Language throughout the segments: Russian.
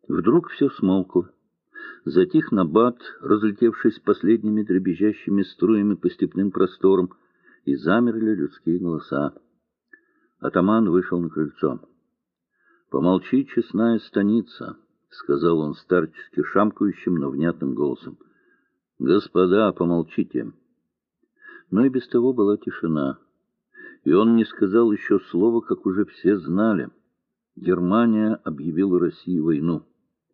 Вдруг все смолкло. Затих набат, разлетевшись последними дребезжащими струями по степным просторам, и замерли людские голоса. Атаман вышел на крыльцо. «Помолчи, честная станица», — сказал он старчески шамкающим, но внятным голосом. «Господа, помолчите». Но и без того была тишина, и он не сказал еще слова, как уже все знали. Германия объявила России войну.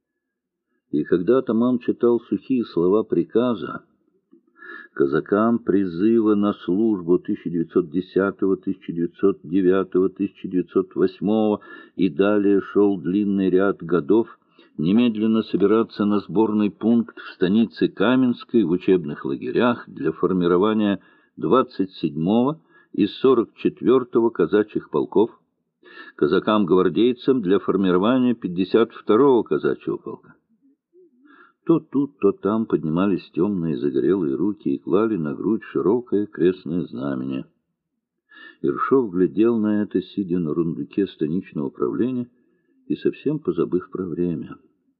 И когда атаман читал сухие слова приказа, казакам призыва на службу 1910, 1909, 1908 и далее шел длинный ряд годов, немедленно собираться на сборный пункт в станице Каменской в учебных лагерях для формирования 27-го и 44-го казачьих полков, казакам-гвардейцам для формирования 52-го казачьего полка. То тут, то там поднимались темные загорелые руки и клали на грудь широкое крестное знамение. Ершов глядел на это, сидя на рундуке станичного управления и совсем позабыв про время.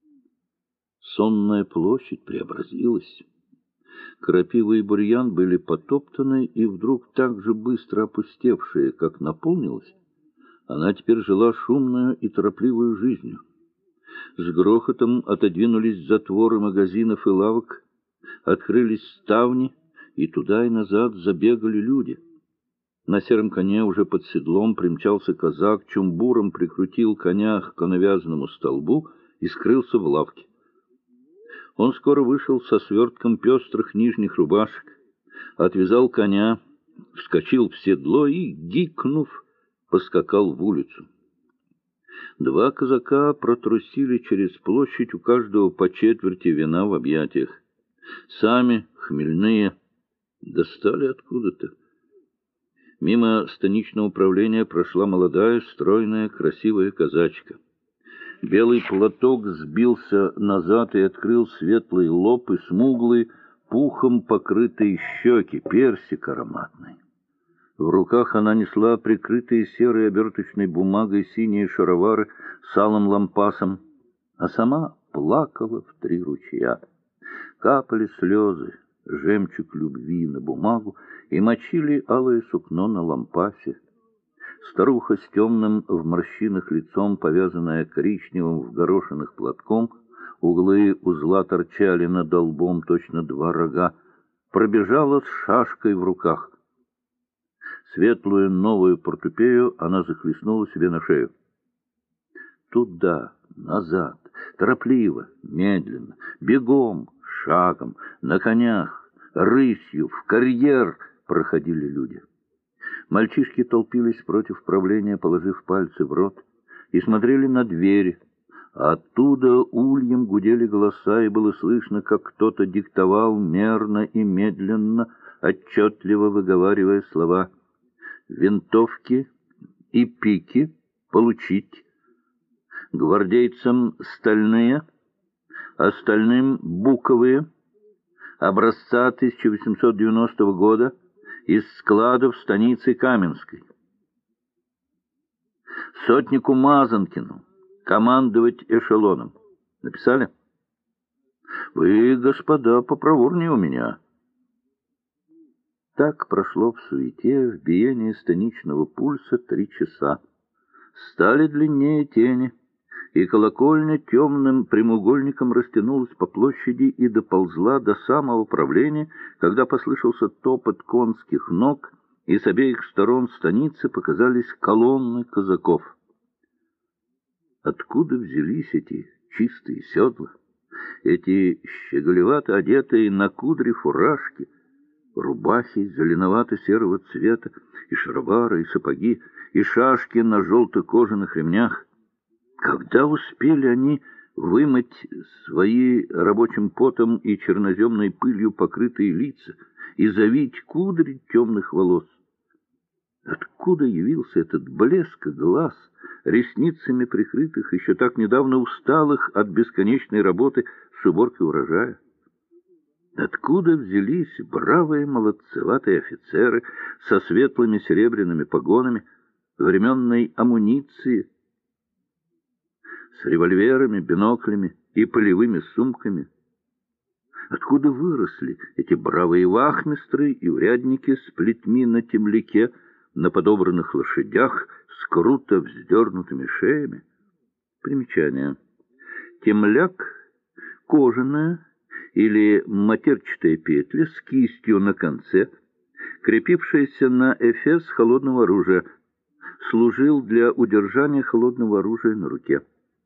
Сонная площадь преобразилась. Крапива и бурьян были потоптаны, и вдруг так же быстро опустевшая, как наполнилась, она теперь жила шумную и торопливую жизнью. С грохотом отодвинулись затворы магазинов и лавок, открылись ставни, и туда и назад забегали люди. На сером коне уже под седлом примчался казак, чумбуром прикрутил коня к навязанному столбу и скрылся в лавке. Он скоро вышел со свертком пестрых нижних рубашек, отвязал коня, вскочил в седло и, гикнув, поскакал в улицу. Два казака протрусили через площадь, у каждого по четверти вина в объятиях. Сами, хмельные, достали откуда-то. Мимо станичного управления прошла молодая, стройная, красивая казачка. Белый платок сбился назад и открыл светлый лоб и смуглые, пухом покрытые щеки, персик ароматный. В руках она несла прикрытые серой оберточной бумагой синие шаровары с алым лампасом, а сама плакала в 3 ручья. Капали слезы, жемчуг любви на бумагу, и мочили алое сукно на лампасе. Старуха с темным в морщинах лицом, повязанная коричневым в горошинах платком, углы узла торчали над лбом точно 2 рога, пробежала с шашкой в руках. Светлую новую портупею она захлестнула себе на шею. Туда, назад, торопливо, медленно, бегом, шагом, на конях, рысью, в карьер проходили люди. Мальчишки толпились против правления, положив пальцы в рот, и смотрели на двери. А оттуда ульем гудели голоса, и было слышно, как кто-то диктовал мерно и медленно, отчетливо выговаривая слова: «Винтовки и пики получить, гвардейцам стальные, остальным буковые, образца 1890 года, из складов станицы Каменской. Сотнику Мазанкину командовать эшелоном». Написали? Вы, господа, попроворнее у меня. Так прошло в суете, в биении станичного пульса 3 часа. Стали длиннее тени, и колокольня темным прямоугольником растянулась по площади и доползла до самого правления, когда послышался топот конских ног, и с обеих сторон станицы показались колонны казаков. Откуда взялись эти чистые седла, эти щеголевато одетые на кудри фуражки, рубахи зеленовато-серого цвета, и шаровары, и сапоги, и шашки на желто-кожаных ремнях? Когда успели они вымыть свои рабочим потом и черноземной пылью покрытые лица и завить кудри темных волос? Откуда явился этот блеск глаз, ресницами прикрытых, еще так недавно усталых от бесконечной работы с уборкой урожая? Откуда взялись бравые молодцеватые офицеры со светлыми серебряными погонами, временной амуниции, с револьверами, биноклями и полевыми сумками. Откуда выросли эти бравые вахмистры и урядники с плетьми на темляке, на подобранных лошадях, с круто вздернутыми шеями? Примечание. Темляк — кожаная или матерчатая петля с кистью на конце, крепившаяся на эфес холодного оружия, служил для удержания холодного оружия на руке.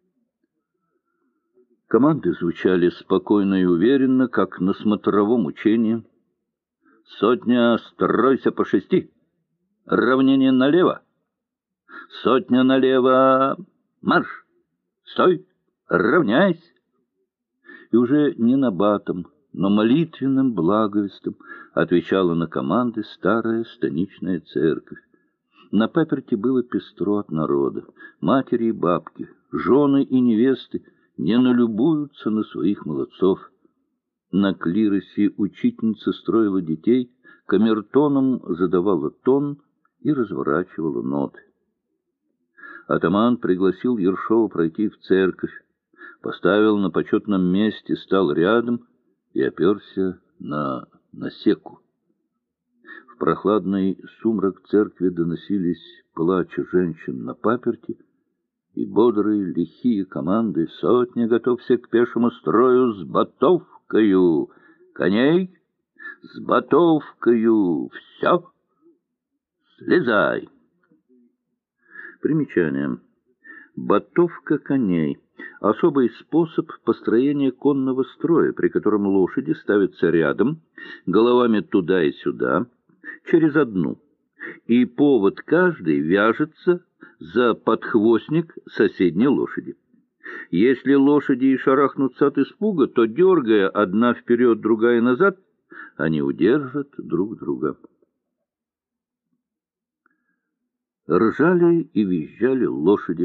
Команды звучали спокойно и уверенно, как на смотровом учении. «Сотня, стройся по 6! Равнение налево! Сотня налево! Марш! Стой! Равняйся!» И уже не набатом, но молитвенным благовестом отвечала на команды старая станичная церковь. На паперти было пестро от народа. Матери и бабки, жены и невесты не налюбуются на своих молодцов. На клиросе учительница строила детей, камертоном задавала тон и разворачивала ноты. Атаман пригласил Ершова пройти в церковь, поставил на почетном месте, стал рядом и оперся на насеку. В прохладный сумрак церкви доносились плач женщин на паперти и бодрые лихие команды: «Сотня, готовься к пешему строю с ботовкою! Коней! С ботовкою! Все! Слезай!» Примечание. Ботовка коней — особый способ построения конного строя, при котором лошади ставятся рядом, головами туда и сюда, через одну, и повод каждой вяжется за подхвостник соседней лошади. Если лошади и шарахнутся от испуга, то, дергая одна вперед, другая назад, они удержат друг друга. Ржали и визжали лошади.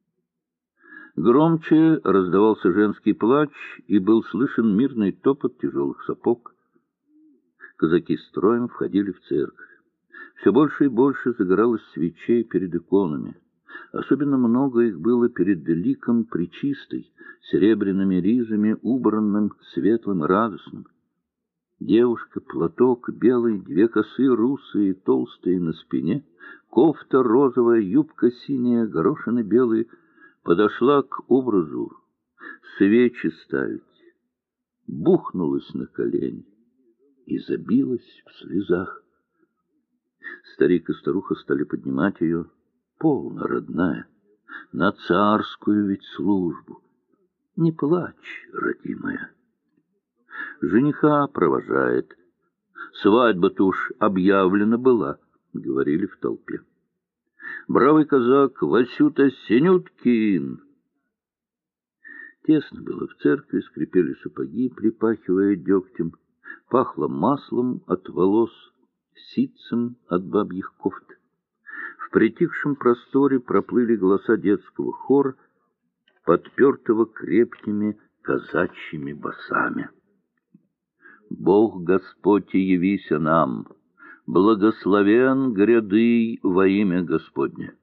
Громче раздавался женский плач, и был слышен мирный топот тяжелых сапог. Казаки строем входили в церковь. Все больше и больше загоралось свечей перед иконами. Особенно много их было перед ликом Пречистой, серебряными ризами, убранным, светлым и радостным. Девушка, платок белый, 2 косы русые, толстые на спине, кофта розовая, юбка синяя, горошины белые, подошла к образу свечи ставить, бухнулась на колени и забилась в слезах. Старик и старуха стали поднимать ее. «Полно, родная, на царскую ведь службу. Не плачь, родимая. Жениха провожает. Свадьба-то уж объявлена была», — говорили в толпе. «Бравый казак Васюта Синюткин». Тесно было в церкви, скрипели сапоги, припахивая дегтем, пахло маслом от волос, ситцем от бабьих кофт. В притихшем просторе проплыли голоса детского хора, подпертого крепкими казачьими басами. «Бог Господь, явися нам! Благословен гряды во имя Господне!»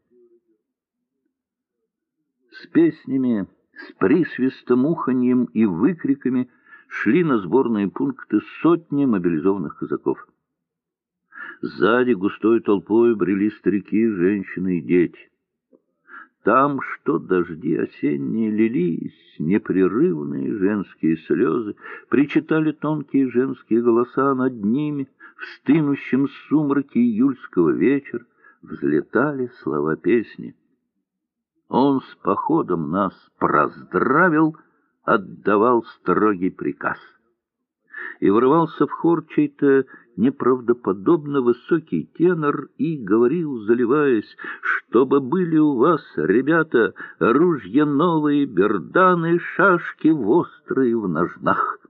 С песнями, с присвистом, уханьем и выкриками шли на сборные пункты сотни мобилизованных казаков. Сзади густой толпой брели старики, женщины и дети. Там, что дожди осенние, лились непрерывные женские слезы, причитали тонкие женские голоса над ними, в стынущем сумраке июльского вечера взлетали слова песни. «Он с походом нас проздравил», отдавал строгий приказ. И врывался в хор чей-то неправдоподобно высокий тенор и говорил, заливаясь: «Чтобы были у вас, ребята, ружья новые, берданы, шашки острые в ножнах».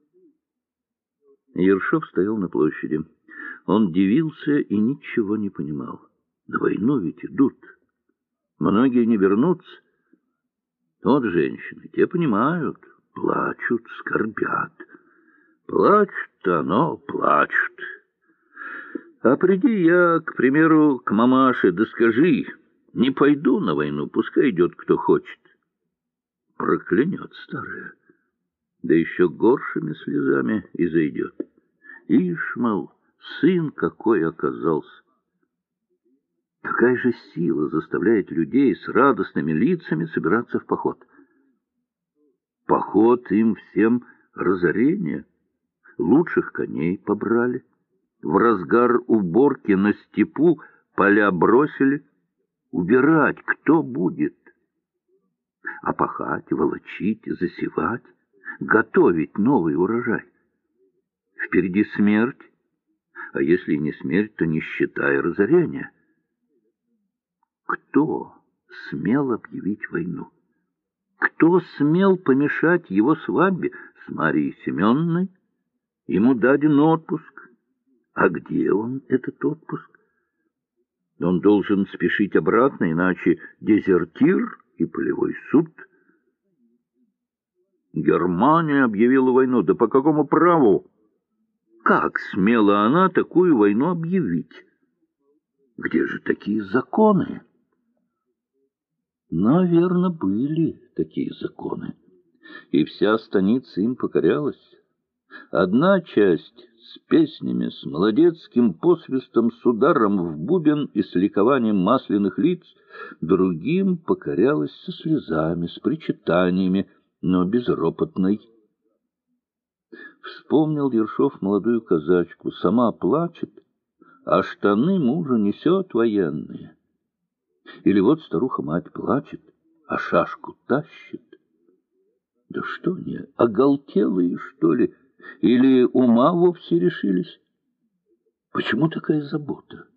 Ершов стоял на площади. Он дивился и ничего не понимал. На войну ведь идут. Многие не вернутся. Вот женщины, те понимают, плачут, скорбят. Плачут-то оно, плачут. А приди я, к примеру, к мамаше, да скажи: не пойду на войну, пускай идет кто хочет. проклянет старая, да еще горшими слезами и зайдет. Ишь, мол, сын какой оказался. Какая же сила заставляет людей с радостными лицами собираться в поход? Поход им всем разорение. Лучших коней побрали. В разгар уборки на степу поля бросили. Убирать кто будет? А пахать, волочить, засевать, готовить новый урожай. Впереди смерть, а если и не смерть, то нищета и разорение. Кто смел объявить войну? Кто смел помешать его свадьбе с Марией Семеновной? Ему даден отпуск. А где он, этот отпуск? Он должен спешить обратно, иначе дезертир и полевой суд. Германия объявила войну. Да по какому праву? Как смела она такую войну объявить? Где же такие законы? Наверно, были такие законы, и вся станица им покорялась. Одна часть с песнями, с молодецким посвистом, с ударом в бубен и с ликованием масляных лиц, другим покорялась со слезами, с причитаниями, но безропотной. Вспомнил Ершов молодую казачку, сама плачет, а штаны мужа несет военные. Или вот старуха-мать плачет, а шашку тащит. Да что они, оголтелые, что ли? Или ума вовсе решились? Почему такая забота?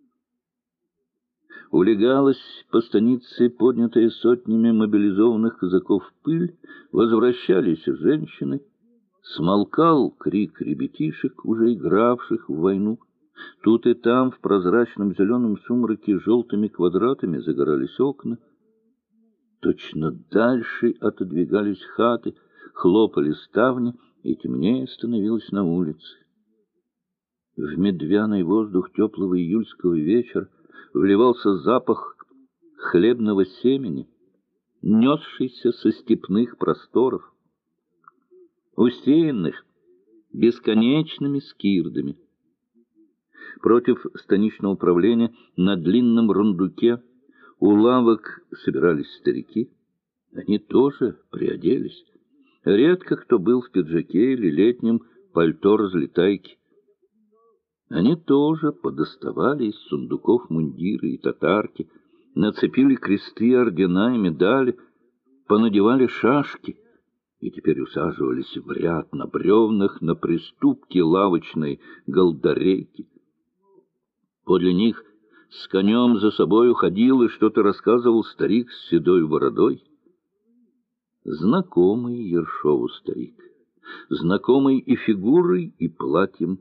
Улегалась по станице, поднятая сотнями мобилизованных казаков пыль, возвращались женщины, смолкал крик ребятишек, уже игравших в войну. Тут и там в прозрачном зеленом сумраке желтыми квадратами загорались окна. Точно дальше отодвигались хаты, хлопали ставни, и темнее становилось на улице. В медвяный воздух теплого июльского вечера вливался запах хлебного семени, несшийся со степных просторов, усеянных бесконечными скирдами. Против станичного управления на длинном рундуке у лавок собирались старики. Они тоже приоделись. Редко кто был в пиджаке или летнем пальто-разлетайке. Они тоже подоставали из сундуков мундиры и татарки, нацепили кресты, ордена и медали, понадевали шашки и теперь усаживались в ряд на бревнах на приступке лавочной голдарейки. Подле них с конем за собой ходил и что-то рассказывал старик с седой бородой. Знакомый Ершову старик, знакомый и фигурой, и платьем.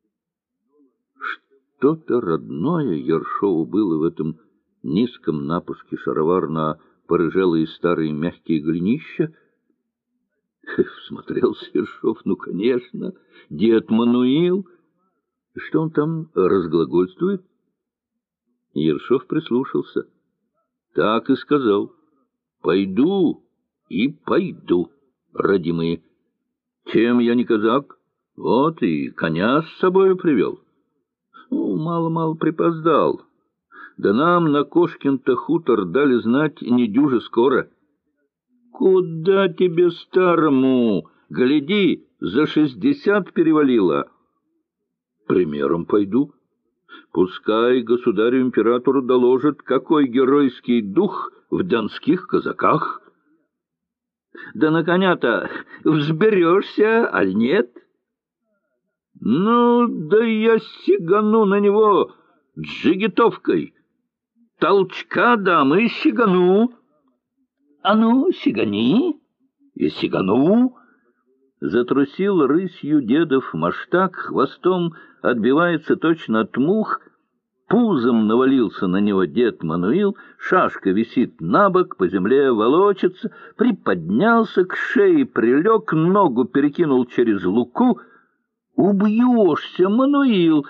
Что-то родное Ершову было в этом низком напуске шаровар на порыжелые старые мягкие голенища. Всмотрелся Ершов, ну, конечно, дед Мануил. Что он там разглагольствует? Ершов прислушался. Так и сказал. Пойду и пойду, родимые. Чем я не казак? Вот и коня с собою привел. Ну, мало-мало припоздал. Да нам на Кошкин-то хутор дали знать недюже скоро. Куда тебе, старому? Гляди, за 60 перевалило. Примером пойду. Пускай государю-императору доложит, какой геройский дух в донских казаках. Да на коня-то взберешься, аль нет? Ну, да я сигану на него джигитовкой. Толчка дам и сигану. А ну, сигани, и сигану. Затрусил рысью дедов маштак, хвостом отбивается точно от мух, пузом навалился на него дед Мануил, шашка висит на бок, по земле волочится, приподнялся к шее, прилег, ногу перекинул через луку. «Убьешься, Мануил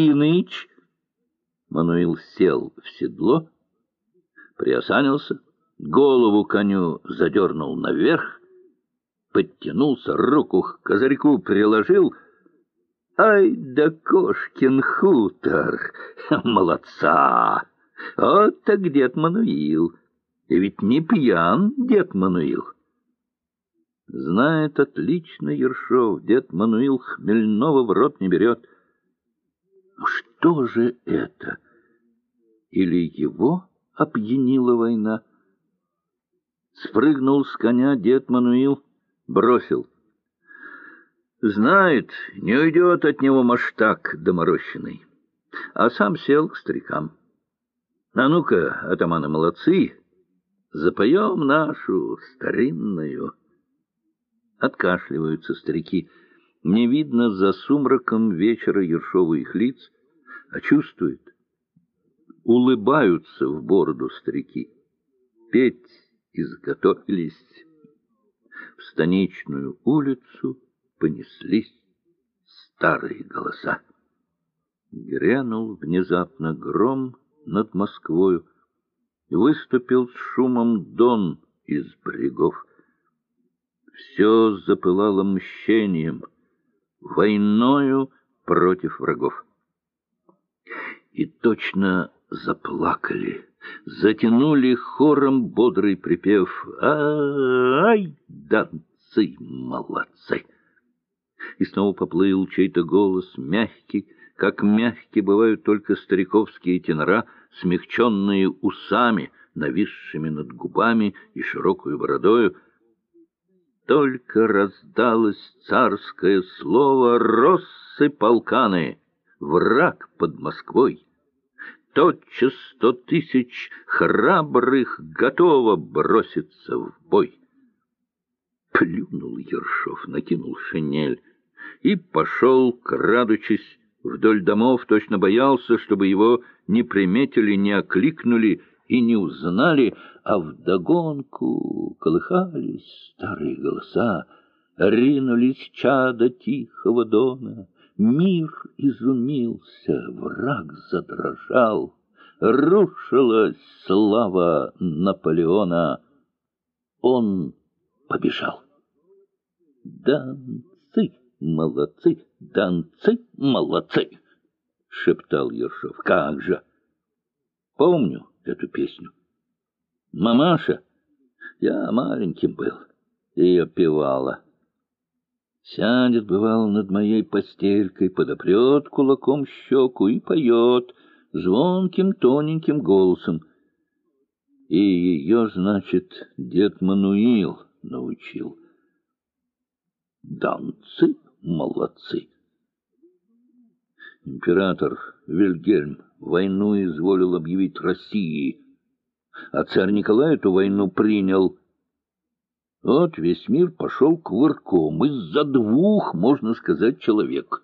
Кискинкиныч!» Мануил сел в седло, приосанился, голову коню задернул наверх, подтянулся, руку к козырьку приложил. Ай да кошкин хутор! Молодца! Вот так дед Мануил! И ведь не пьян дед Мануил. Знает отлично Ершов, дед Мануил хмельного в рот не берет. Ну что же это? Или его опьянила война? Спрыгнул с коня дед Мануил, бросил. Знает, не уйдет от него маштак доморощенный. А сам сел к старикам. А ну-ка, атаманы молодцы, запоем нашу старинную. Откашливаются старики. Не видно за сумраком вечера Ершова их лиц, а чувствует. Улыбаются в бороду старики. Петь изготовились. В станичную улицу понеслись старые голоса. Грянул внезапно гром над Москвою. Выступил с шумом Дон из брегов. Все запылало мщением, войною против врагов. И точно заплакали, затянули хором бодрый припев. Ай, донцы молодцы! И снова поплыл чей-то голос, мягкий, как мягкие бывают только стариковские тенора, смягченные усами, нависшими над губами и широкую бородою. Только раздалось царское слово «Россы полканы! Враг под Москвой!» Тотчас 100 000 храбрых готово броситься в бой. Плюнул Ершов, накинул шинель и пошел, крадучись, вдоль домов, точно боялся, чтобы его не приметили, не окликнули и не узнали, а вдогонку колыхались старые голоса, ринулись чада тихого дона. Мир изумился, враг задрожал, рушилась слава Наполеона. Он побежал. «Донцы молодцы, донцы молодцы!» — шептал Ершов. «Как же! Помню эту песню. Мамаша, я маленьким был, ее певала. Сядет, бывало, над моей постелькой, подопрет кулаком щеку и поет звонким тоненьким голосом. И ее, значит, дед Мануил научил. Донцы молодцы. Император Вильгельм войну изволил объявить России, а царь Николай эту войну принял. Вот весь мир пошел кувырком из-за 2, можно сказать, человек.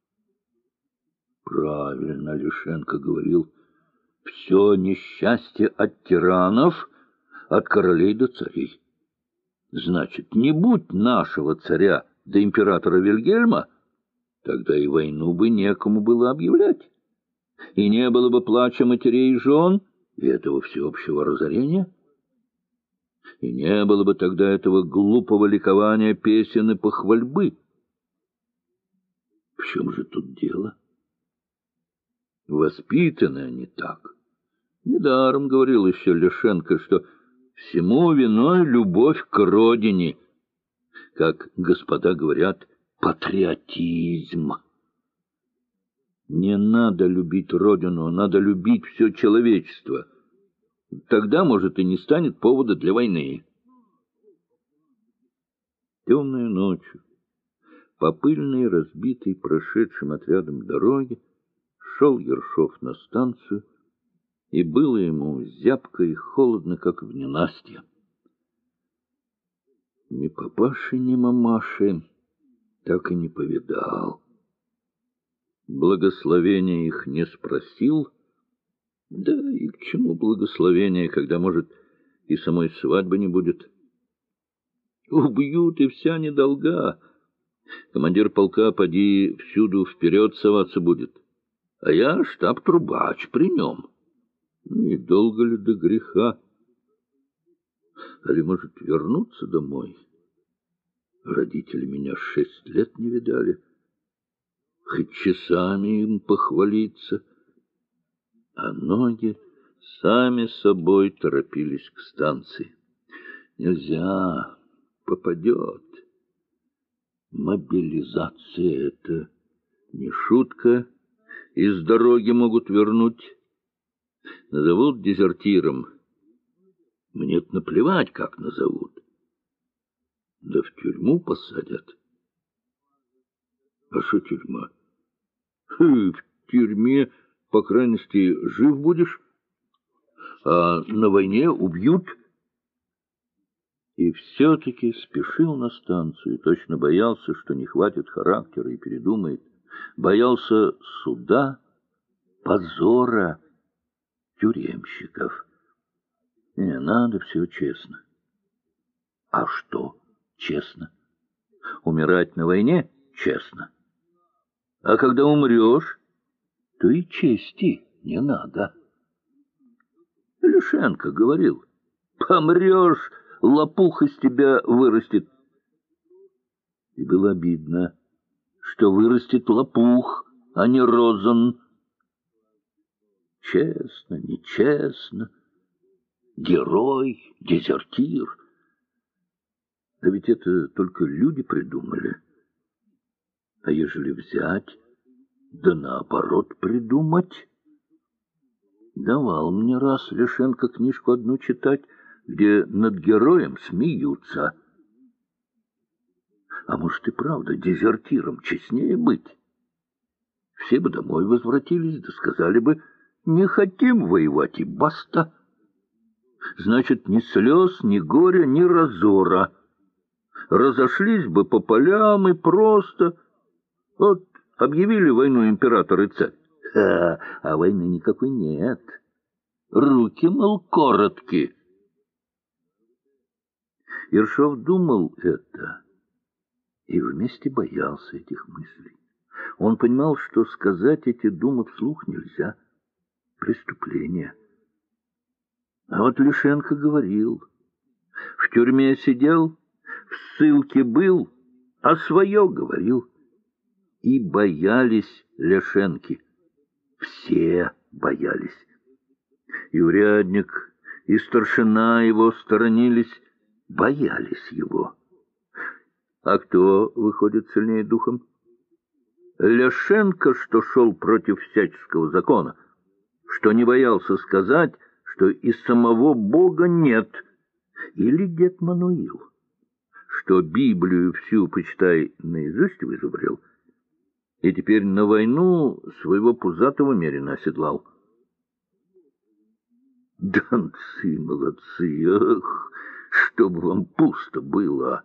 Правильно Лишенко говорил. Все несчастье от тиранов, от королей до царей. Значит, не будь нашего царя до императора Вильгельма, тогда и войну бы некому было объявлять. И не было бы плача матерей и жен, и этого всеобщего разорения. И не было бы тогда этого глупого ликования песен и похвальбы. В чем же тут дело? Воспитаны они так. Недаром говорил еще Лишенко, что всему виной любовь к родине, как господа говорят, патриотизм. Не надо любить родину, надо любить все человечество. Тогда, может, и не станет повода для войны. Темную ночью, по пыльной, разбитой, прошедшим отрядом дороге, шел Ершов на станцию, и было ему зябко и холодно, как в ненастье. Ни папаши, ни мамаши так и не повидал. Благословения их не спросил. Да и к чему благословение, когда, может, и самой свадьбы не будет? Убьют, и вся недолга. Командир полка, поди, всюду вперед соваться будет. А я штаб-трубач при нем. И долго ли до греха? Али, может, вернуться домой? Родители меня 6 лет не видали. Хоть часами им похвалиться. А ноги сами собой торопились к станции. Нельзя, попадет. Мобилизация — это не шутка, из дороги могут вернуть. Назовут дезертиром. Мне-то наплевать, как назовут. Да в тюрьму посадят. А что тюрьма? В тюрьме, по крайней мере, жив будешь, а на войне убьют. И все-таки спешил на станцию, точно боялся, что не хватит характера и передумает. Боялся суда, позора тюремщиков. Не, надо все честно. А что честно? Умирать на войне честно. А когда умрешь, то и чести не надо. Лишенко говорил: помрешь, лопух из тебя вырастет. И было обидно, что вырастет лопух, а не розан. Честно, нечестно, герой, дезертир. Да ведь это только люди придумали. А ежели взять, да наоборот придумать? Давал мне раз Лишенко книжку одну читать, где над героем смеются. А может и правда дезертиром честнее быть? Все бы домой возвратились, да сказали бы: не хотим воевать, и баста. Значит, ни слез, ни горя, ни разора. Разошлись бы по полям и просто. Вот объявили войну император и царь. А войны никакой нет. Руки, мол, короткие. Ершов думал это и вместе боялся этих мыслей. Он понимал, что сказать эти думы вслух нельзя. Преступление. А вот Лишенко говорил: в тюрьме сидел, в ссылке был, а свое говорил. И боялись Лишенки. Все боялись. И урядник, и старшина его сторонились, боялись его. А кто выходит сильнее духом? Лишенко, что шел против всяческого закона, что не боялся сказать, что и самого Бога нет, или дед Мануил, что Библию всю, почитай, наизусть вызубрил, и теперь на войну своего пузатого мерина оседлал. Донцы молодцы, ах, чтобы вам пусто было!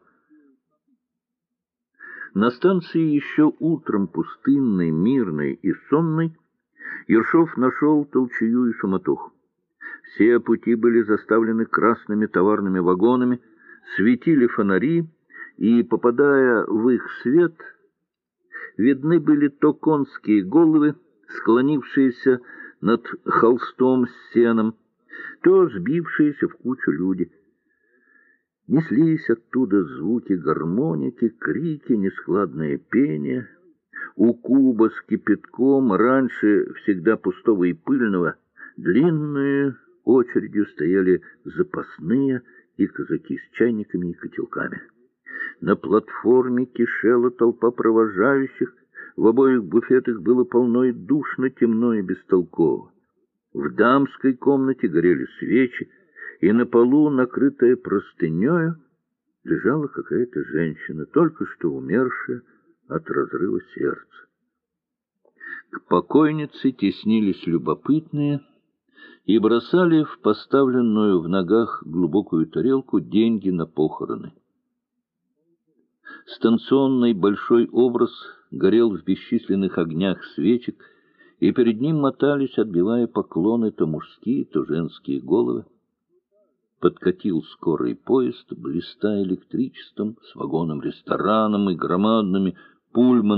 На станции еще утром пустынной, мирной и сонной Ершов нашел толчую и суматоху. Все пути были заставлены красными товарными вагонами, светили фонари, и, попадая в их свет, видны были то конские головы, склонившиеся над холстом с сеном, то сбившиеся в кучу люди. Неслись оттуда звуки гармоники, крики, нескладное пение. У куба с кипятком, раньше всегда пустого и пыльного, длинные очередью стояли запасные и казаки с чайниками и котелками. На платформе кишела толпа провожающих, в обоих буфетах было полно и душно, темно и бестолково. В дамской комнате горели свечи, и на полу, накрытая простынею, лежала какая-то женщина, только что умершая от разрыва сердца. К покойнице теснились любопытные и бросали в поставленную в ногах глубокую тарелку деньги на похороны. Станционный большой образ горел в бесчисленных огнях свечек, и перед ним мотались, отбивая поклоны, то мужские, то женские головы. Подкатил скорый поезд, блистая электричеством, с вагоном-рестораном и громадными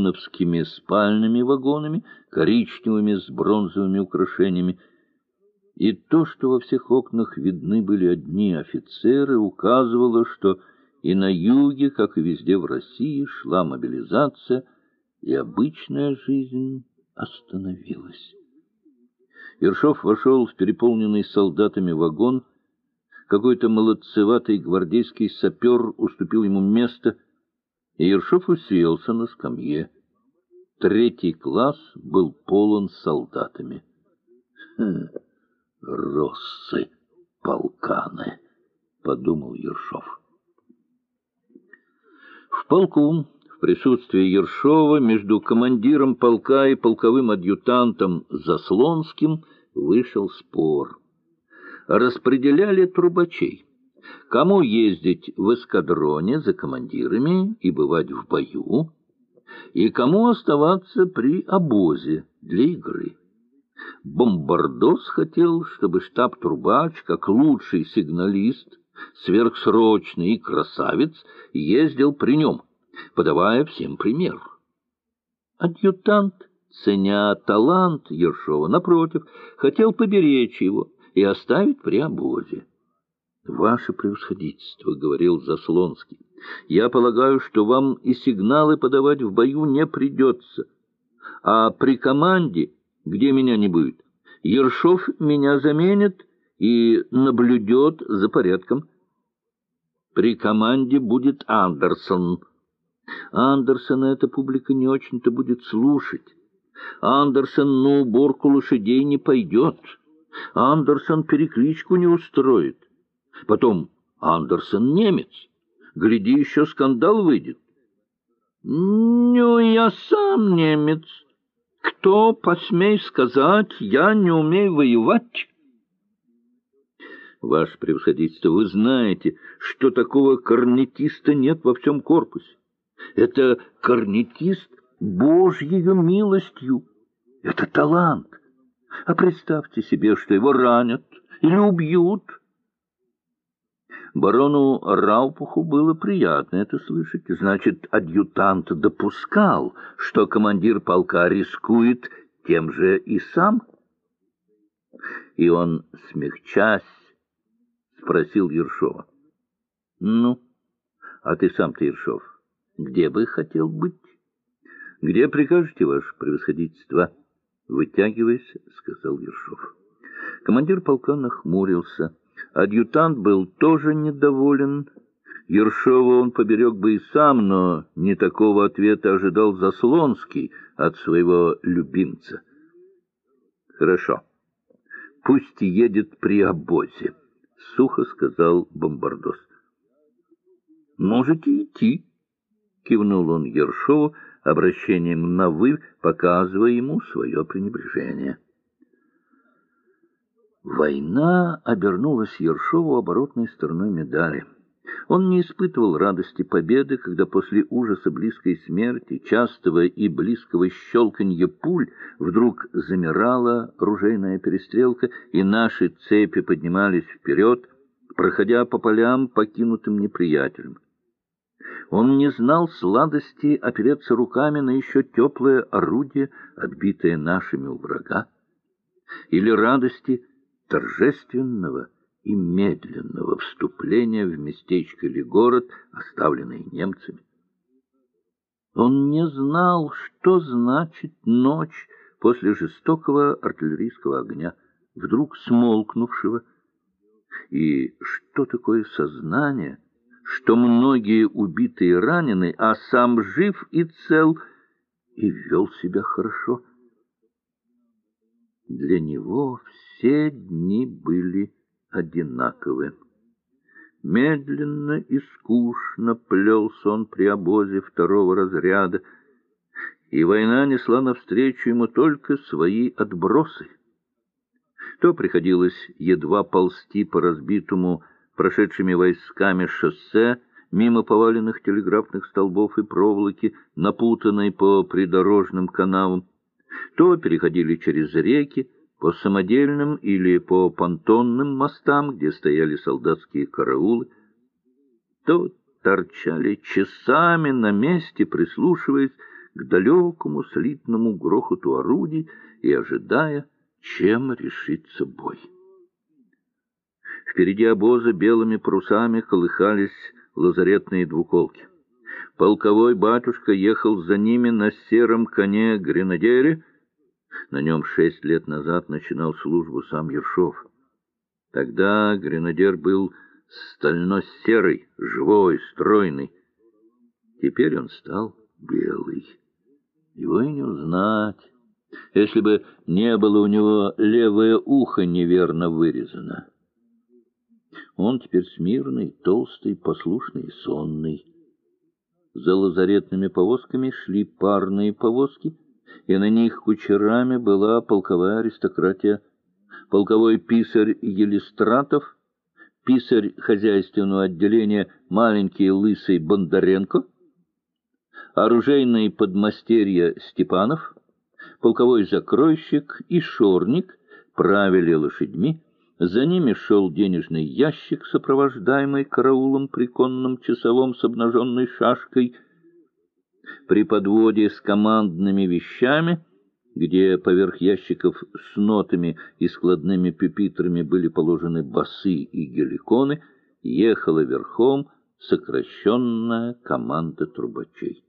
пульмановскими спальными вагонами, коричневыми с бронзовыми украшениями. И то, что во всех окнах видны были одни офицеры, указывало, что и на юге, как и везде в России, шла мобилизация, и обычная жизнь остановилась. Ершов вошел в переполненный солдатами вагон. Какой-то молодцеватый гвардейский сапер уступил ему место, и Ершов уселся на скамье. 3 класс был полон солдатами. «Россы, полканы», — подумал Ершов. В полку, в присутствии Ершова, между командиром полка и полковым адъютантом Заслонским вышел спор. Распределяли трубачей. Кому ездить в эскадроне за командирами и бывать в бою, и кому оставаться при обозе для игры. Бомбардос хотел, чтобы штаб-трубач, как лучший сигналист, сверхсрочный и красавец, ездил при нем, подавая всем пример. Адъютант, ценя талант Ершова, напротив, хотел поберечь его и оставить при обозе. «Ваше превосходительство», — говорил Заслонский, — «я полагаю, что вам и сигналы подавать в бою не придется, а при команде, где меня не будет, Ершов меня заменит и наблюдет за порядком. При команде будет Андерсон. Андерсона эта публика не очень-то будет слушать. Андерсон на уборку лошадей не пойдет. Андерсон перекличку не устроит. Потом Андерсон немец. Гляди, еще скандал выйдет. Ну, я сам немец. Кто посмей сказать, я не умею воевать? Ваше превосходительство, вы знаете, что такого корнетиста нет во всем корпусе. Это корнетист Божьей милостью. Это талант. А представьте себе, что его ранят или убьют. Барону Раупуху было приятно это слышать. Значит, адъютант допускал, что командир полка рискует тем же и сам. И он, смягчась, спросил Ершова: «Ну, а ты сам-то, Ершов, где бы хотел быть?» «Где прикажете, ваше превосходительство?» Вытягиваясь, сказал Ершов. Командир полка нахмурился. Адъютант был тоже недоволен. Ершова он поберег бы и сам, но не такого ответа ожидал Заслонский от своего любимца. «Хорошо, пусть едет при обозе», — сухо сказал Бомбардос. «Можете идти», — кивнул он Ершову, обращением на «вы», показывая ему свое пренебрежение. Война обернулась Ершову оборотной стороной медали. Он не испытывал радости победы, когда после ужаса близкой смерти, частого и близкого щелканья пуль, вдруг замирала ружейная перестрелка, и наши цепи поднимались вперед, проходя по полям, покинутым неприятелем. Он не знал сладости опереться руками на еще теплое орудие, отбитое нашими у врага, или радости торжественного и медленного вступления в местечко или город, оставленный немцами. Он не знал, что значит ночь после жестокого артиллерийского огня, вдруг смолкнувшего, и что такое сознание, что многие убиты и ранены, а сам жив и цел, и вел себя хорошо. Для него все дни были одинаковы. Медленно и скучно плелся он при обозе второго разряда, и война несла навстречу ему только свои отбросы. То приходилось едва ползти по разбитому прошедшими войсками шоссе, мимо поваленных телеграфных столбов и проволоки, напутанной по придорожным канавам, то переходили через реки, по самодельным или по понтонным мостам, где стояли солдатские караулы, то торчали часами на месте, прислушиваясь к далекому слитному грохоту орудий и ожидая, чем решится бой. Впереди обоза белыми парусами колыхались лазаретные двуколки. Полковой батюшка ехал за ними на сером коне-гренадере. На нем 6 лет назад начинал службу сам Ершов. Тогда гренадер был стально-серый, живой, стройный. Теперь он стал белый. Его и не узнать, если бы не было у него левое ухо неверно вырезано. Он теперь смирный, толстый, послушный и сонный. За лазаретными повозками шли парные повозки, и на них кучерами была полковая аристократия. Полковой писарь Елистратов, писарь хозяйственного отделения маленький лысый Бондаренко, оружейный подмастерье Степанов, полковой закройщик и шорник правили лошадьми. За ними шел денежный ящик, сопровождаемый караулом при конном часовом с обнаженной шашкой. При подводе с командными вещами, где поверх ящиков с нотами и складными пюпитрами были положены басы и геликоны, ехала верхом сокращенная команда трубачей.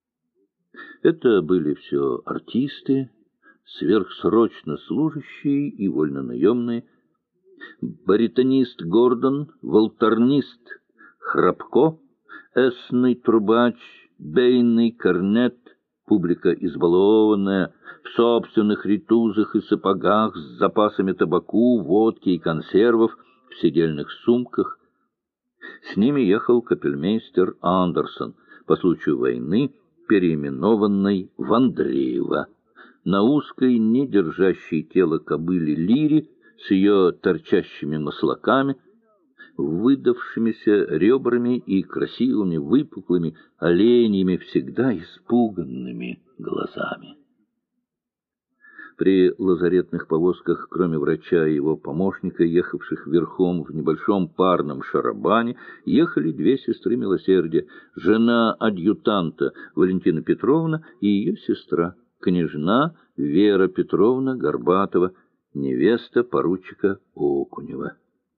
Это были все артисты, сверхсрочно служащие и вольнонаемные, баритонист Гордон, волторнист Храпко, эсный трубач, бейный корнет, публика избалованная, в собственных ритузах и сапогах с запасами табаку, водки и консервов в седельных сумках. С ними ехал капельмейстер Андерсон, по случаю войны переименованный в Андреева, на узкой, не держащей тело кобыле Лире, с ее торчащими маслаками, выдавшимися ребрами и красивыми, выпуклыми оленями, всегда испуганными глазами. При лазаретных повозках, кроме врача и его помощника, ехавших верхом в небольшом парном шарабане, ехали 2 сестры милосердия, жена адъютанта Валентина Петровна и ее сестра, княжна Вера Петровна Горбатова, невеста поручика Окунева.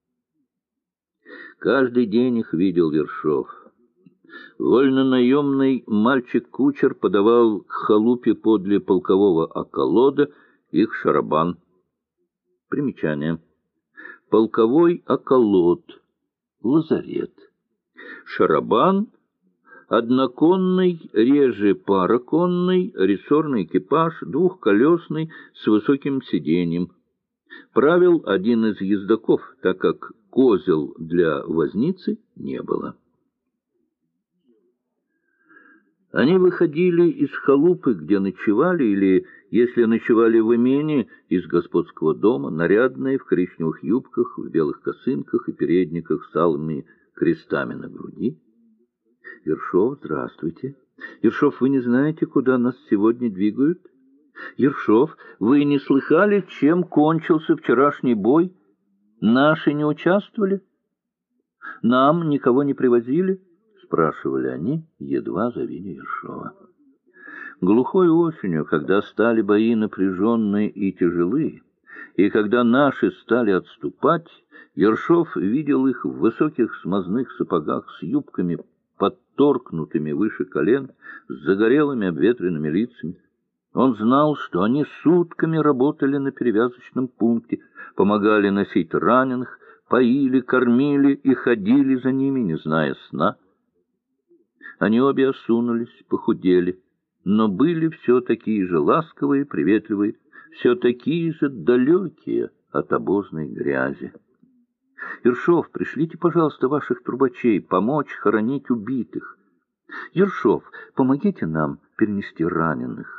Каждый день их видел Ершов. Вольнонаемный мальчик-кучер подавал к халупе подле полкового околода их шарабан. Примечание. Полковой околод, лазарет. Шарабан — одноконный, реже пароконный, рессорный экипаж, двухколесный, с высоким сиденьем. Правил один из ездоков, так как козел для возницы не было. Они выходили из халупы, где ночевали, или, если ночевали в имении, из господского дома, нарядные, в коричневых юбках, в белых косынках и передниках с алыми крестами на груди. — Ершов, здравствуйте. Ершов, вы не знаете, куда нас сегодня двигают? Ершов, вы не слыхали, чем кончился вчерашний бой? Наши не участвовали? Нам никого не привозили? — спрашивали они, едва завидя Ершова. Глухой осенью, когда стали бои напряженные и тяжелые, и когда наши стали отступать, Ершов видел их в высоких смазных сапогах с юбками, подторкнутыми выше колен, с загорелыми обветренными лицами. Он знал, что они сутками работали на перевязочном пункте, помогали носить раненых, поили, кормили и ходили за ними, не зная сна. Они обе осунулись, похудели, но были все такие же ласковые, приветливые, все такие же далекие от обозной грязи. Ершов, пришлите, пожалуйста, ваших трубачей помочь хоронить убитых. Ершов, помогите нам перенести раненых.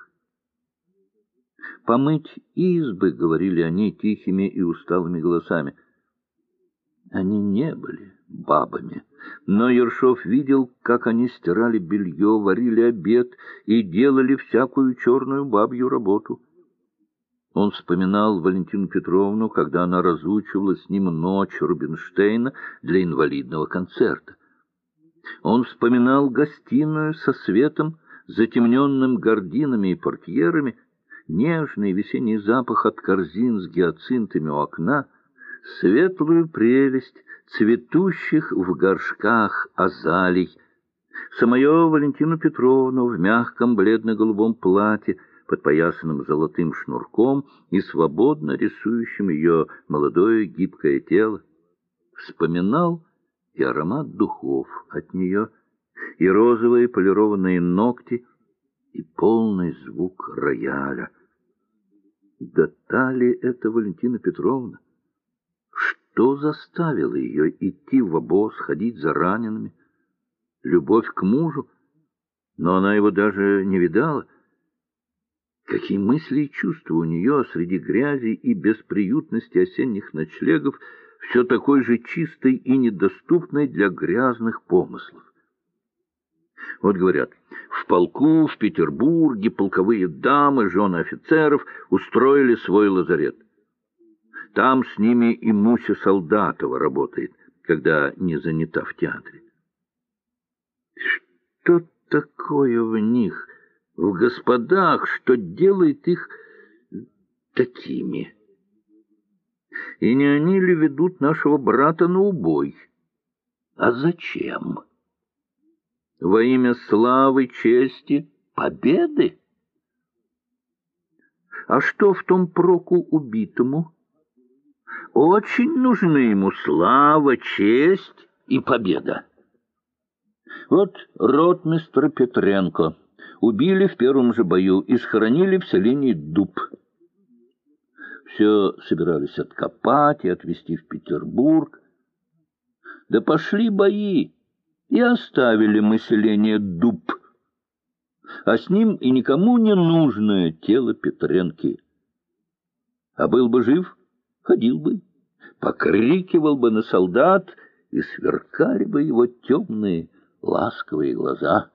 Помыть избы, — говорили они тихими и усталыми голосами. Они не были бабами, но Ершов видел, как они стирали белье, варили обед и делали всякую черную бабью работу. Он вспоминал Валентину Петровну, когда она разучивала с ним «Ночь» Рубинштейна для инвалидного концерта. Он вспоминал гостиную со светом, затемненным гардинами и портьерами, нежный весенний запах от корзин с гиацинтами у окна, светлую прелесть цветущих в горшках азалий, самую Валентину Петровну в мягком бледно-голубом платье, подпоясанном золотым шнурком и свободно рисующим ее молодое гибкое тело. Вспоминал и аромат духов от нее, и розовые полированные ногти, и полный звук рояля. Да та ли это Валентина Петровна? Что заставило ее идти в обоз, ходить за ранеными? Любовь к мужу? Но она его даже не видала. Какие мысли и чувства у нее среди грязи и бесприютности осенних ночлегов, все такой же чистой и недоступной для грязных помыслов. Вот говорят, в полку, в Петербурге полковые дамы, жены офицеров устроили свой лазарет. Там с ними и Муся Солдатова работает, когда не занята в театре. Что такое в них, в господах, что делает их такими? И не они ли ведут нашего брата на убой? А зачем? Во имя славы, чести, победы? А что в том проку убитому? Очень нужны ему слава, честь и победа. Вот ротмистра Петренко убили в первом же бою и схоронили в селении Дуб. Все собирались откопать и отвезти в Петербург. Да пошли бои, и оставили мы селение Дуб, а с ним и никому не нужное тело Петренки. А был бы жив, ходил бы, покрикивал бы на солдат, и сверкали бы его темные ласковые глаза.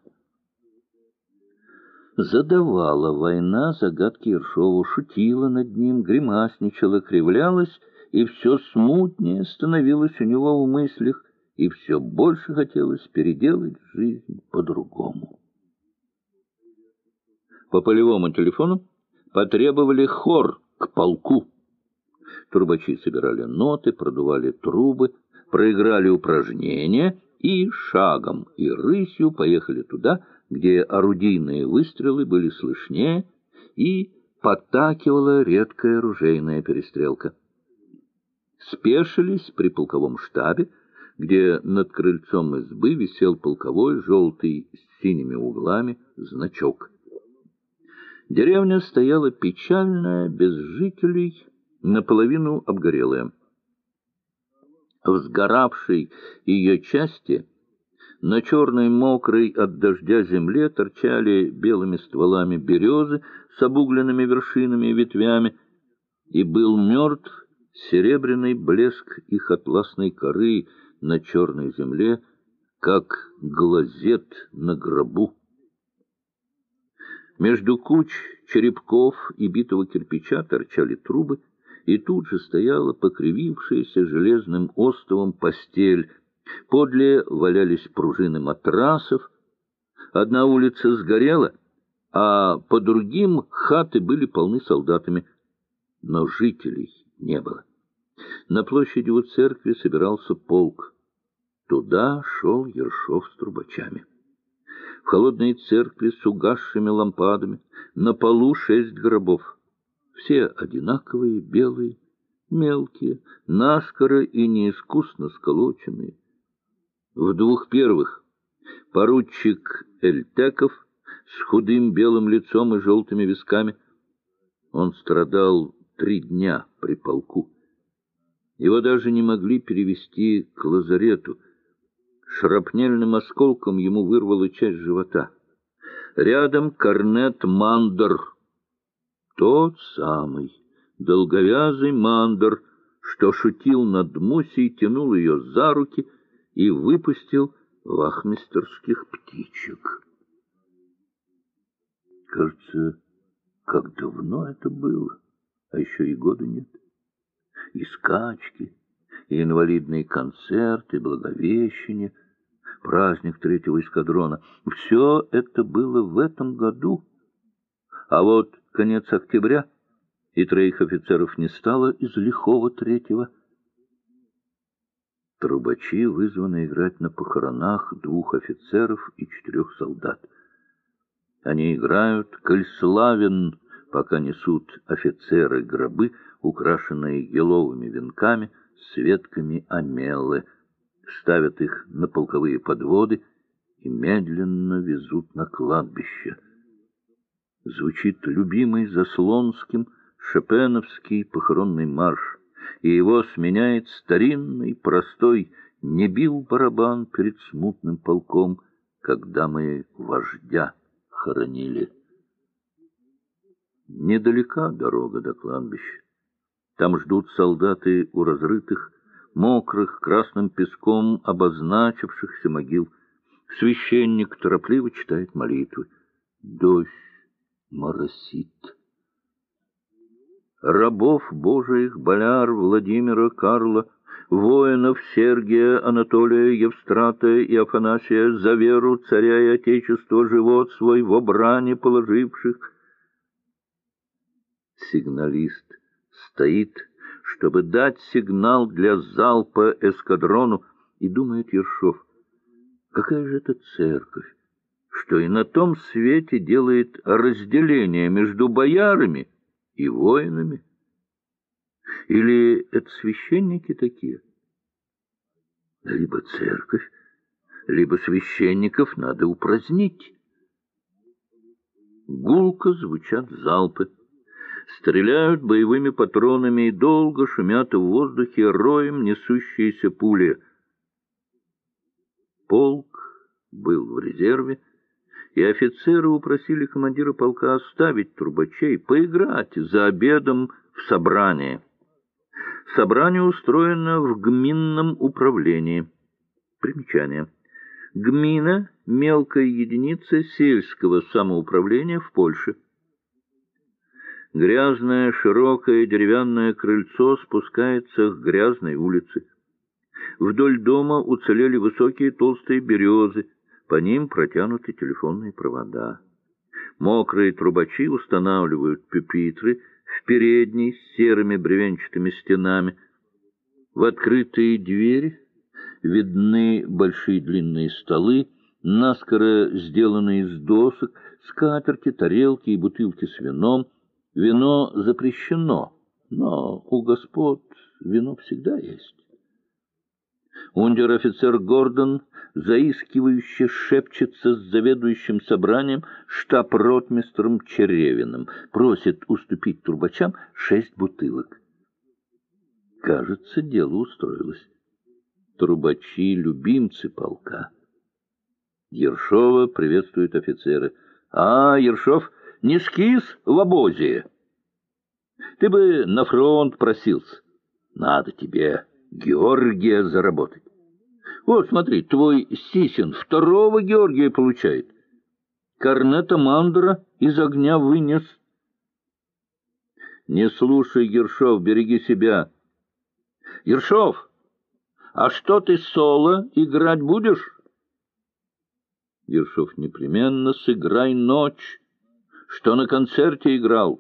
Задавала война загадки Ершову, шутила над ним, гримасничала, кривлялась, и все смутнее становилось у него в мыслях, и все больше хотелось переделать жизнь по-другому. По полевому телефону потребовали хор к полку. Трубачи собирали ноты, продували трубы, проиграли упражнения и шагом и рысью поехали туда, где орудийные выстрелы были слышнее, и подтакивала редкая ружейная перестрелка. Спешились при полковом штабе, где над крыльцом избы висел полковой желтый с синими углами значок. Деревня стояла печальная, без жителей, наполовину обгорелая. В сгоравшей ее части на черной, мокрой от дождя земле торчали белыми стволами березы с обугленными вершинами и ветвями, и был мертв серебряный блеск их атласной коры на черной земле, как глазет на гробу. Между куч черепков и битого кирпича торчали трубы, и тут же стояла покривившаяся железным остовом постель. Подле валялись пружины матрасов. Одна улица сгорела, а по другим хаты были полны солдатами. Но жителей не было. На площади у церкви собирался полк. Туда шел Ершов с трубачами. В холодной церкви с угасшими лампадами на полу 6 гробов. Все одинаковые, белые, мелкие, наскоро и неискусно сколоченные. В 2 первых поручик Эльтеков с худым белым лицом и желтыми висками. Он страдал 3 дня при полку. Его даже не могли перевести к лазарету. Шрапнельным осколком ему вырвало часть живота. Рядом корнет Мандер, тот самый долговязый Мандер, что шутил над Мусей, тянул ее за руки и выпустил вахмистерских птичек. Кажется, как давно это было, а еще и года нет. И скачки, и инвалидные концерты, Благовещение, праздник 3-го эскадрона. Все это было в этом году. А вот конец октября, и 3 офицеров не стало из лихого 3-го. Трубачи вызваны играть на похоронах 2 офицеров и 4 солдат. Они играют «Коль славен», пока несут офицеры гробы, украшенные еловыми венками с ветками омелы, ставят их на полковые подводы и медленно везут на кладбище. Звучит любимый Заслонским шопеновский похоронный марш, и его сменяет старинный, простой «Не бил барабан перед смутным полком, когда мы вождя хоронили». Недалека дорога до кладбища. Там ждут солдаты у разрытых, мокрых красным песком обозначившихся могил. Священник торопливо читает молитвы. Дождь моросит. Рабов Божиих, бояр Владимира, Карла, воинов Сергия, Анатолия, Евстрата и Афанасия, за веру царя и отечества живот свой в брани положивших. Сигналист стоит, чтобы дать сигнал для залпа эскадрону, и думает Ершов, какая же это церковь, что и на том свете делает разделение между боярами и воинами? Или это священники такие? Либо церковь, либо священников надо упразднить. Гулко звучат залпы. Стреляют боевыми патронами и долго шумят в воздухе роем несущиеся пули. Полк был в резерве, и офицеры упросили командира полка оставить трубачей, поиграть за обедом в собрании. Собрание устроено в гминном управлении. Примечание. Гмина — мелкая единица сельского самоуправления в Польше. Грязное, широкое деревянное крыльцо спускается к грязной улице. Вдоль дома уцелели высокие толстые березы, по ним протянуты телефонные провода. Мокрые трубачи устанавливают пюпитры в передней с серыми бревенчатыми стенами. В открытые двери видны большие длинные столы, наскоро сделанные из досок, скатерти, тарелки и бутылки с вином. Вино запрещено, но у господ вино всегда есть. Унтер-офицер Гордон заискивающе шепчется с заведующим собранием штаб-ротмистром Черевиным, просит уступить трубачам 6 бутылок. Кажется, дело устроилось. Трубачи — любимцы полка. Ершова приветствуют офицеры. «А, Ершов, не скис в обозе? Ты бы на фронт просился. Надо тебе Георгия заработать. Вот, смотри, твой Сисин 2-го Георгия получает. Корнета Мандера из огня вынес». «Не слушай, Ершов, береги себя». «Ершов, а что ты соло играть будешь?» Ершов: непременно сыграй ночь, что на концерте играл.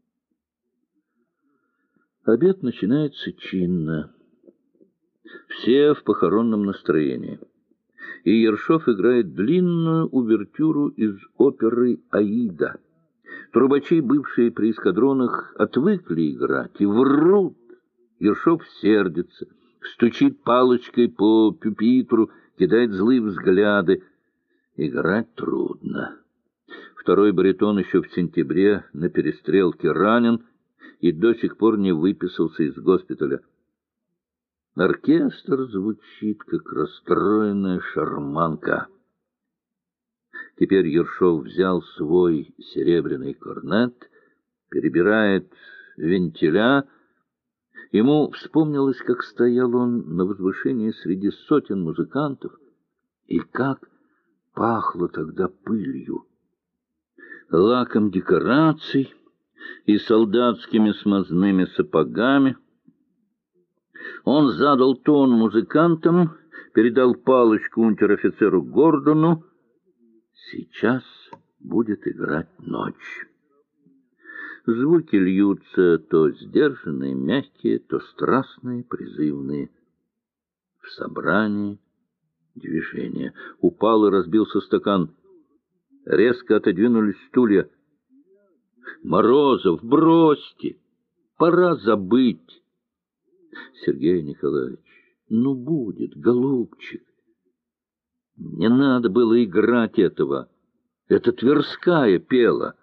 Обед начинается чинно. Все в похоронном настроении. И Ершов играет длинную увертюру из оперы «Аида». Трубачи, бывшие при эскадронах, отвыкли играть и врут. Ершов сердится, стучит палочкой по пюпитру, кидает злые взгляды. Играть трудно. Второй баритон еще в сентябре на перестрелке ранен и до сих пор не выписался из госпиталя. Оркестр звучит, как расстроенная шарманка. Теперь Ершов взял свой серебряный корнет, перебирает вентиля. Ему вспомнилось, как стоял он на возвышении среди сотен музыкантов, и как пахло тогда пылью, лаком декораций и солдатскими смазными сапогами. Он задал тон музыкантам, передал палочку унтер-офицеру Гордону. Сейчас будет играть ночь. Звуки льются то сдержанные, мягкие, то страстные, призывные. В собрании движение. Упал и разбился стакан. Резко отодвинулись стулья. «Морозов, бросьте! Пора забыть!» «Сергей Николаевич, ну будет, голубчик! Не надо было играть этого. Это Тверская пела».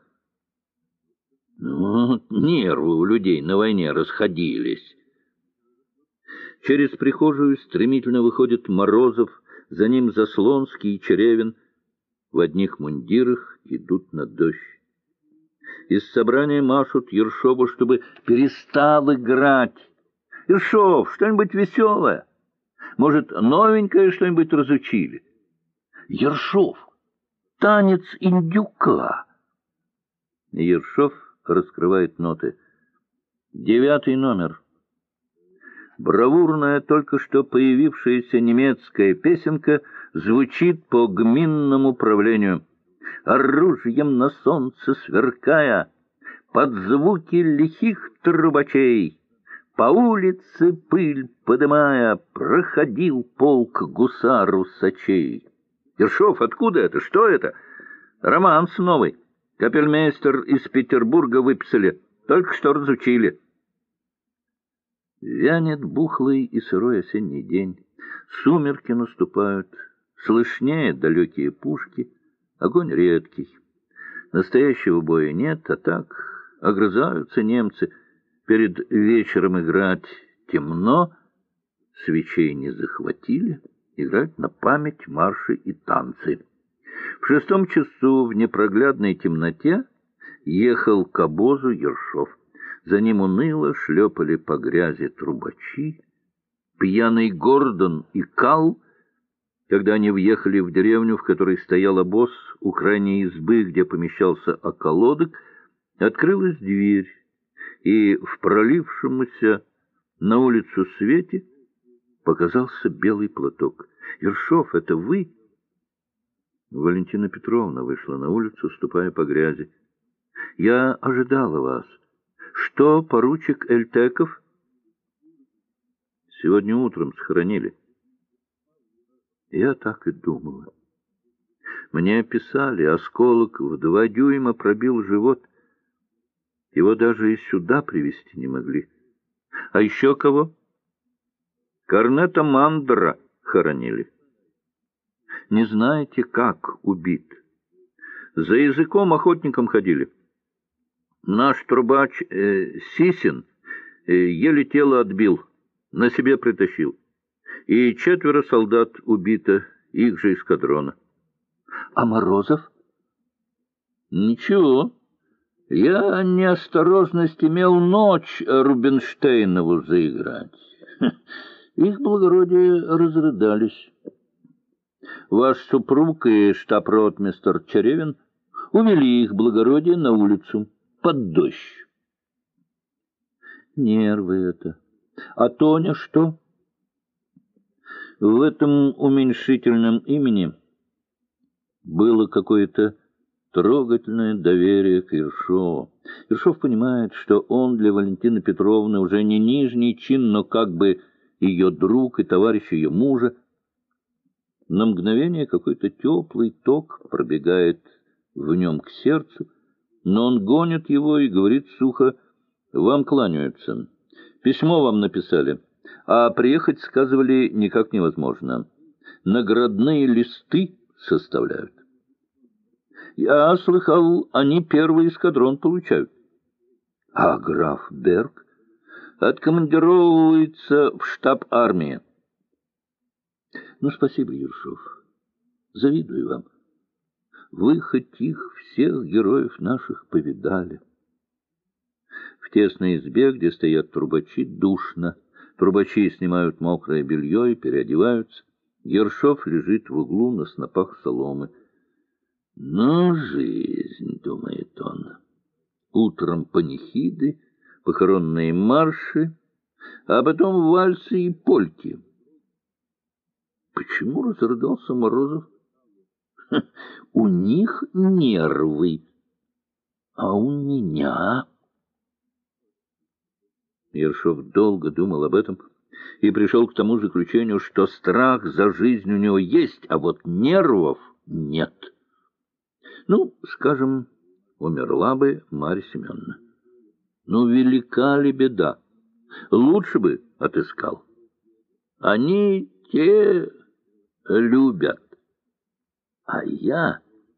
Ну, нервы у людей на войне расходились. Через прихожую стремительно выходит Морозов, за ним Заслонский и Черевин. В одних мундирах идут на дождь. Из собрания машут Ершову, чтобы перестал играть. «Ершов, что-нибудь веселое? Может, новенькое что-нибудь разучили?» «Ершов, танец индюка». Ершов раскрывает ноты. 9 номер. Бравурная, только что появившаяся немецкая песенка звучит по гминному правлению. Оружием на солнце сверкая, под звуки лихих трубачей, по улице пыль подымая, проходил полк гусар-усачей. Ершов, откуда это? Что это? Романс новый. Капельмейстер из Петербурга выписали. Только что разучили. Вянет бухлый и сырой осенний день. Сумерки наступают. Слышнее далекие пушки. Огонь редкий. Настоящего боя нет, а так огрызаются немцы. Перед вечером играть темно. Свечей не захватили. Играть на память марши и танцы. В 6 часу в непроглядной темноте ехал к обозу Ершов. За ним уныло шлепали по грязи трубачи. Пьяный Гордон и Кал, когда они въехали в деревню, в которой стоял обоз, у крайней избы, где помещался околодок, открылась дверь, и в пролившемуся на улицу свете показался белый платок. «Ершов, это вы?» Валентина Петровна вышла на улицу, ступая по грязи. «Я ожидала вас. Что, поручик Эльтеков?» «Сегодня утром схоронили». Я так и думала. Мне писали, осколок в 2 дюйма пробил живот. Его даже и сюда привезти не могли. А еще кого? Корнета Мандра хоронили. Не знаете, как убит? За языком охотником ходили. Наш трубач Сисин еле тело отбил, на себе притащил. И 4 солдат убито, их же эскадрона. А Морозов? Ничего. Я неосторожность имел ночь Рубинштейнову заиграть. Их благородие разрыдались. Ваш супруг и штаб-ротмистр Черевин увели их благородие на улицу под дождь. Нервы это. А Тоня что? В этом уменьшительном имени было какое-то трогательное доверие к Ершову. Ершов понимает, что он для Валентины Петровны уже не нижний чин, но как бы ее друг и товарищ ее мужа. На мгновение какой-то теплый ток пробегает в нем к сердцу, но он гонит его и говорит сухо: «Вам кланяются. Письмо вам написали, а приехать, сказывали, никак невозможно. Наградные листы составляют». Я слыхал, они 1-й эскадрон получают. А граф Берг откомандировывается в штаб армии. Ну, спасибо, Ершов. Завидую вам. Вы хоть их всех героев наших повидали. В тесной избе, где стоят трубачи, душно. Трубачи снимают мокрое белье и переодеваются. Ершов лежит в углу на снопах соломы. «Ну, жизнь», — думает он. Утром панихиды, похоронные марши, а потом вальсы и польки. Почему разрыдался Морозов? У них нервы, а у меня... Ершов долго думал об этом. и пришел к тому заключению, что страх за жизнь у него есть, а вот нервов нет. Ну, скажем, умерла бы Марья Семеновна. Ну, велика ли беда? Лучше бы отыскал. Они те любят. А я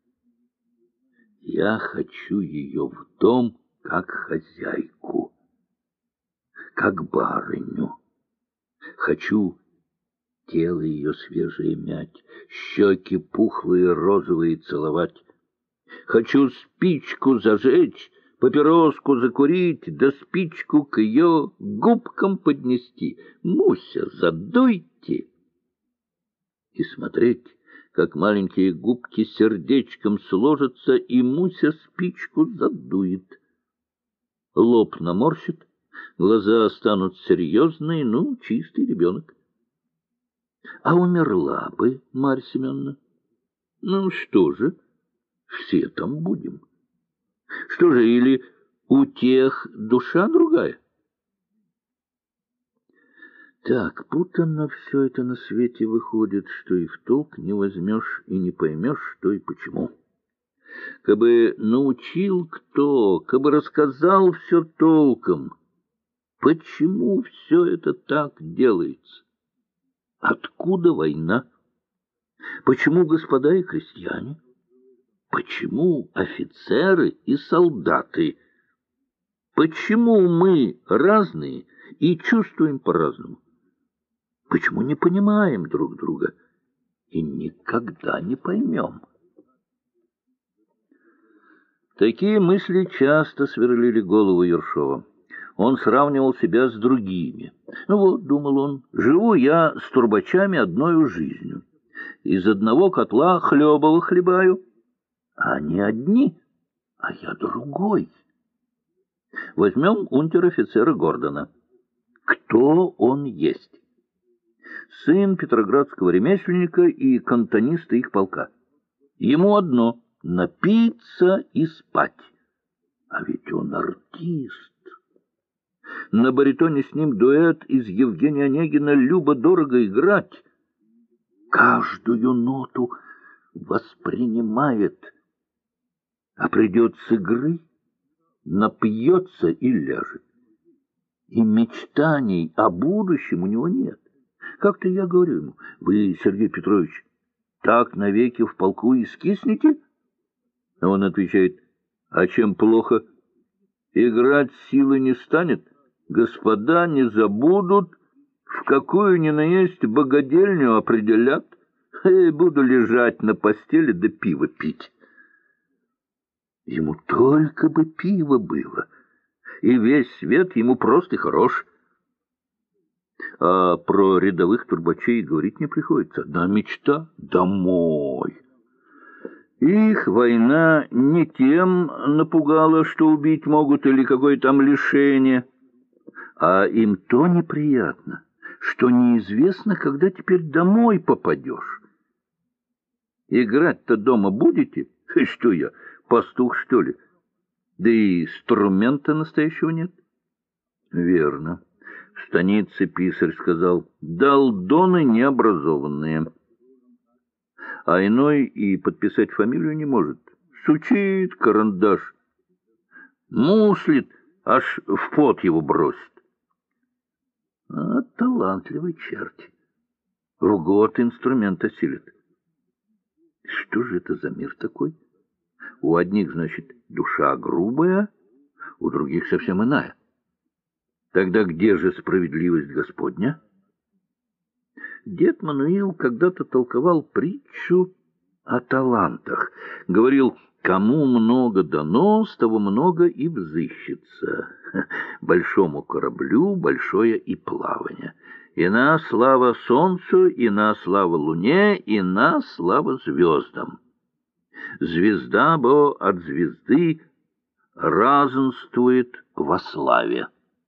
хочу ее в дом как хозяйку, как барыню. Хочу тело ее свежее мять, щеки пухлые розовые целовать. Хочу спичку зажечь, папироску закурить, да спичку к ее губкам поднести. Муся, задуйте! И смотреть, как маленькие губки сердечком сложатся, и Муся спичку задует. Лоб наморщит, глаза станут серьезные, ну, чистый ребенок. А умерла бы Марья Семеновна. Ну, что же, все там будем. Что же, или у тех душа другая? Так, путанно все это на свете выходит, что и в толк не возьмешь и не поймешь, что и почему. Кабы научил кто, кабы рассказал все толком, почему все это так делается? Откуда война? Почему господа и крестьяне? Почему офицеры и солдаты? Почему мы разные и чувствуем по-разному? Почему не понимаем друг друга и никогда не поймем? Такие мысли часто сверлили голову Ершова. Он сравнивал себя с другими. Ну вот, думал он, живу я с турбачами одною жизнью. Из одного котла хлебово хлебаю. А они одни, а я другой. Возьмем унтер-офицера Гордона. Кто он есть? Сын петроградского ремесленника и кантониста их полка. Ему одно — напиться и спать. А ведь он артист. На баритоне с ним дуэт из Евгения Онегина любо-дорого играть. Каждую ноту воспринимает. А придет с игры, напьется и ляжет. И мечтаний о будущем у него нет. Как-то я говорю ему: вы, Сергей Петрович, так навеки в полку и скиснете? А он отвечает: а чем плохо? Играть силы не станет, господа не забудут, в какую ни на есть богадельню определят, и буду лежать на постели да пиво пить. Ему только бы пиво было, и весь свет ему просто хорош. А про рядовых турбачей говорить не приходится. Одна мечта — домой. Их война не тем напугала, что убить могут или какое там лишение, а им то неприятно, что неизвестно, когда теперь домой попадешь. Играть-то дома будете? Что я, пастух, что ли? Да и инструмента настоящего нет. Верно. В станице писарь сказал: долдоны необразованные. А иной и подписать фамилию не может. Сучит карандаш, муслит, аж в пот его бросит. А талантливый черти. В год инструмент осилит. Что же это за мир такой? У одних, значит, душа грубая, у других совсем иная. Тогда где же справедливость Господня? Дед Мануил когда-то толковал притчу о талантах. Говорил: кому много дано, с того много и взыщется. Большому кораблю большое и плавание. Ина слава солнцу, ина слава луне, ина слава звездам. Звезда бо от звезды разнствует во славе.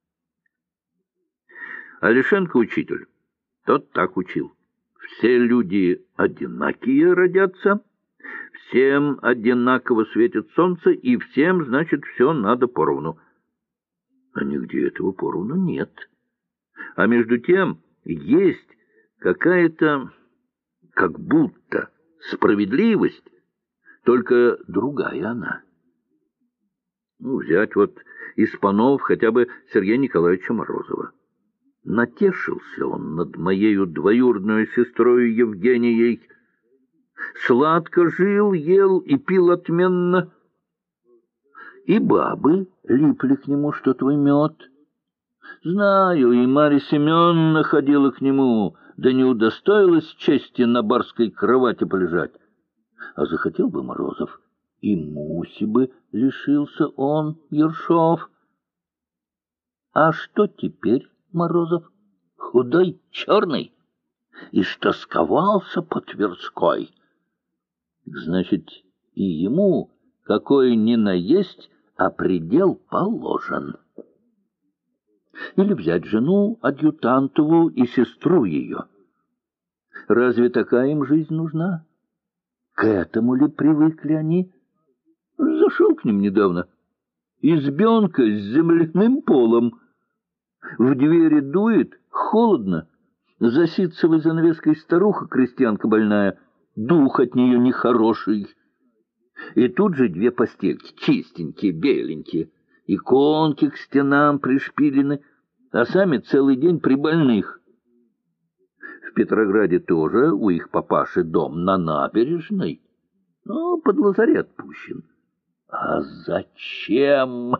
Алишенко учитель, тот так учил: все люди одинакие родятся, всем одинаково светит солнце, и всем, значит, все надо поровну. А нигде этого поровну нет. А между тем есть какая-то, как будто, справедливость, только другая она. Ну, взять вот из панов хотя бы Сергея Николаевича Морозова. Натешился он над моею двоюродной сестрой Евгенией. Сладко жил, ел и пил отменно. И бабы липли к нему, что твой мед. Знаю, и Марья Семеновна ходила к нему, да не удостоилась чести на барской кровати полежать. А захотел бы Морозов, и Муси бы лишился он, Ершов. А что теперь Морозов? Худой, черный, и что сковался по Тверской. Значит, и ему какой ни наесть, а предел положен. Или взять жену адъютантову и сестру ее. Разве такая им жизнь нужна? К этому ли привыкли они? Зашел к ним недавно. Избенка с земляным полом. В двери дует, холодно. За ситцевой занавеской старуха, крестьянка больная, дух от нее нехороший. И тут же две постельки, чистенькие, беленькие, иконки к стенам пришпилены, а сами целый день при больных. В Петрограде тоже у их папаши дом на набережной, но под лазарет пущен. А зачем?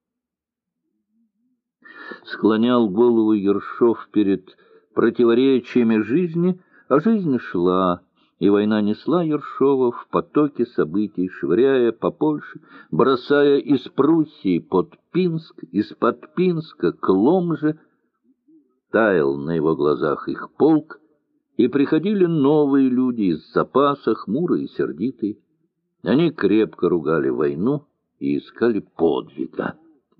Склонял голову Ершов перед противоречиями жизни, а жизнь шла, и война несла Ершова в потоке событий, швыряя по Польше, бросая из Пруссии под Пинск, из-под Пинска к Ломже. Таял на его глазах их полк, и приходили новые люди из запаса, хмурые и сердитые. Они крепко ругали войну и искали подвига.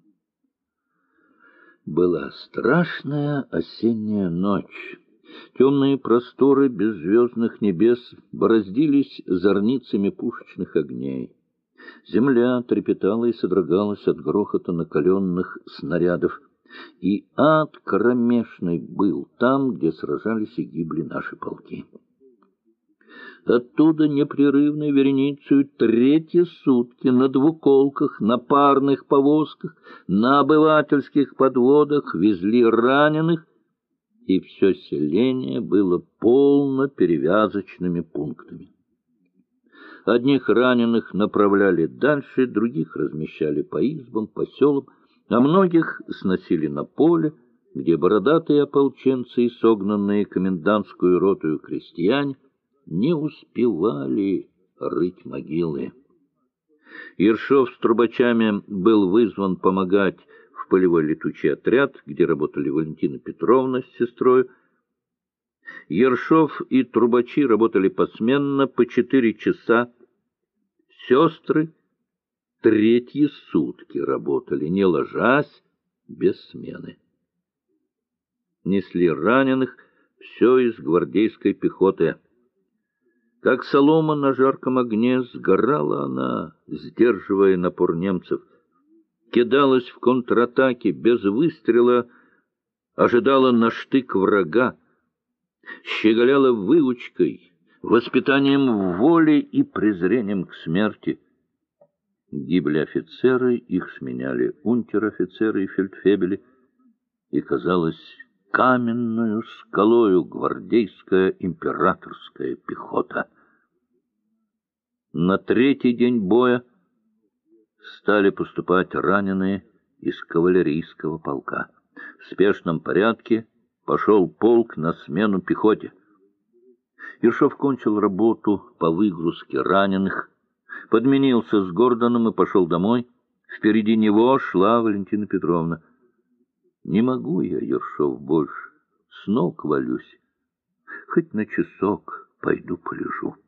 Была страшная осенняя ночь. Темные просторы беззвездных небес бороздились зорницами пушечных огней. Земля трепетала и содрогалась от грохота накаленных снарядов. И ад кромешный был там, где сражались и гибли наши полки. Оттуда непрерывной вереницей третьи сутки на двуколках, на парных повозках, на обывательских подводах везли раненых, и все селение было полно перевязочными пунктами. Одних раненых направляли дальше, других размещали по избам, по селам, а многих сносили на поле, где бородатые ополченцы и согнанные комендантскую ротою крестьяне не успевали рыть могилы. Ершов с трубачами был вызван помогать в полевой летучий отряд, где работали Валентина Петровна с сестрой. Ершов и трубачи работали посменно по 4 часа. Сестры третьи сутки работали, не ложась, без смены. Несли раненых все из гвардейской пехоты. Как солома на жарком огне сгорала она, сдерживая напор немцев. Кидалась в контратаке без выстрела, ожидала на штык врага, щеголяла выучкой, воспитанием воли и презрением к смерти. Гибли офицеры, их сменяли унтер-офицеры и фельдфебели, и, казалось, каменную скалою гвардейская императорская пехота. На третий день боя стали поступать раненые из кавалерийского полка. В спешном порядке пошел полк на смену пехоте. Ершов кончил работу по выгрузке раненых, подменился с Гордоном и пошел домой. Впереди него шла Валентина Петровна. «Не могу я, Ершов, больше, с ног валюсь. Хоть на часок пойду полежу».